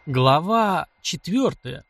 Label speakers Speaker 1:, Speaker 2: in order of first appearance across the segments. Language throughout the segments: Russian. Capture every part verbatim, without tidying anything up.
Speaker 1: Глава четвертая.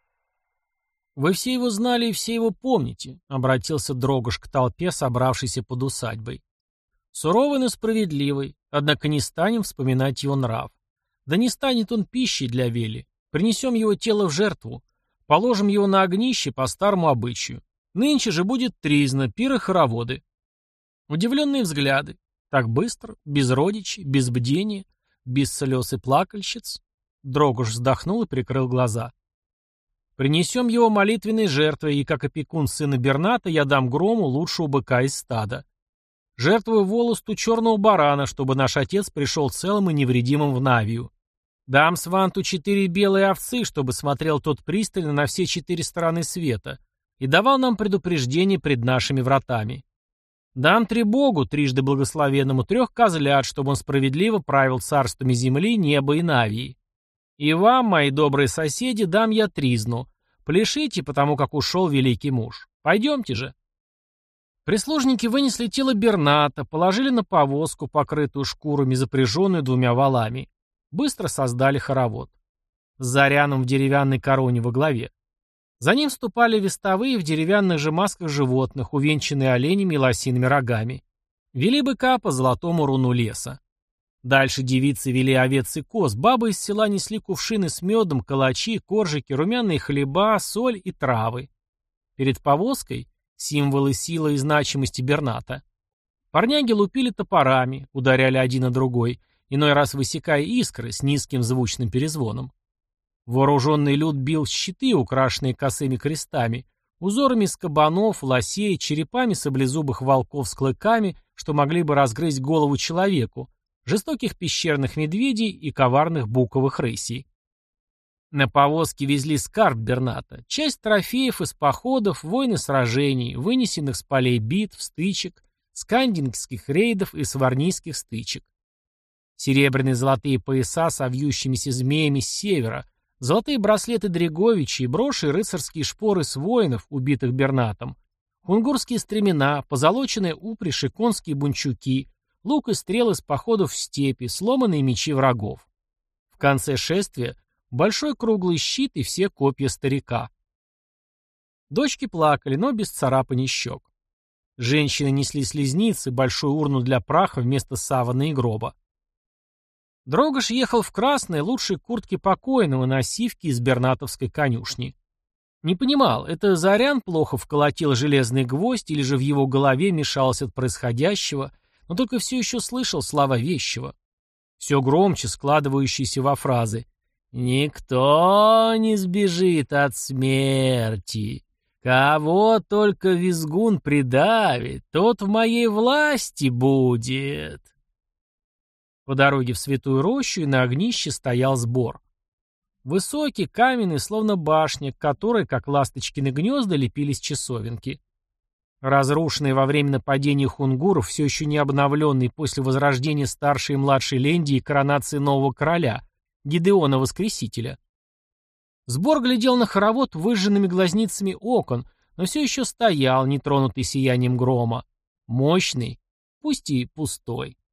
Speaker 1: «Вы все его знали и все его помните», — обратился Дрогош к толпе, собравшейся под усадьбой. «Суровый, но справедливый, однако не станем вспоминать его нрав. Да не станет он пищей для Вели. Принесем его тело в жертву, положим его на огнище по старому обычаю. Нынче же будет тризна, пир и хороводы». Удивленные взгляды. Так быстро, без родичей, без бдения, без слез и плакальщиц. Дрогош вздохнул и прикрыл глаза. «Принесем его молитвенной жертвой, и как опекун сына Берната я дам Грому лучшего быка из стада. Жертвую волосту черного барана, чтобы наш отец пришел целым и невредимым в Навию. Дам Сванту четыре белые овцы, чтобы смотрел тот пристально на все четыре стороны света и давал нам предупреждение пред нашими вратами. Дам Требогу, трижды благословенному, трех козлят, чтобы он справедливо правил царствами земли, неба и Навии. И вам, мои добрые соседи, дам я тризну. Пляшите, потому как ушел великий муж. Пойдемте же». Прислужники вынесли тело Берната, положили на повозку, покрытую шкурами, запряженную двумя валами. Быстро создали хоровод. С Заряном в деревянной короне во главе. За ним вступали вестовые в деревянных же масках животных, увенчанные оленями и лосиными рогами. Вели быка по золотому руну леса. Дальше девицы вели овец и коз, бабы из села несли кувшины с медом, калачи, коржики, румяные хлеба, соль и травы. Перед повозкой — символы силы и значимости Берната. Парняги лупили топорами, ударяли один на другой, иной раз высекая искры с низким звучным перезвоном. Вооруженный люд бил щиты, украшенные косыми крестами, узорами из кабанов, лосей, черепами саблезубых волков с клыками, что могли бы разгрызть голову человеку, жестоких пещерных медведей и коварных буковых рысей. На повозке везли скарб Берната, часть трофеев из походов, войн и сражений, вынесенных с полей битв, стычек, скандингских рейдов и сварнийских стычек. Серебряные золотые пояса с вьющимися змеями с севера, золотые браслеты Дреговичей, броши и рыцарские шпоры с воинов, убитых Бернатом, хунгурские стремена, позолоченные упряжь и конские бунчуки, лук и стрелы с походов в степи, сломанные мечи врагов. В конце шествия большой круглый щит и все копья старика. Дочки плакали, но без царапаний щек. Женщины несли слезницы, большую урну для праха вместо савана и гроба. Дрогош ехал в красной, лучшей куртке покойного на сивке из бернатовской конюшни. Не понимал, это Зарян плохо вколотил железный гвоздь или же в его голове мешалось от происходящего, но только все еще слышал слова вещего. Все громче складывающиеся во фразы: «Никто не сбежит от смерти. Кого только визгун придавит, тот в моей власти будет». По дороге в Святую Рощу и на огнище стоял сбор. Высокий, каменный, словно башня, к которой, как ласточкины гнезда, лепились часовенки. Разрушенный во время нападения хунгуров, все еще не обновленный после возрождения старшей и младшей Лендии и коронации нового короля, Гидеона Воскресителя. Сбор глядел на хоровод выжженными глазницами окон, но все еще стоял, нетронутый сиянием грома. Мощный, пусть и пустой.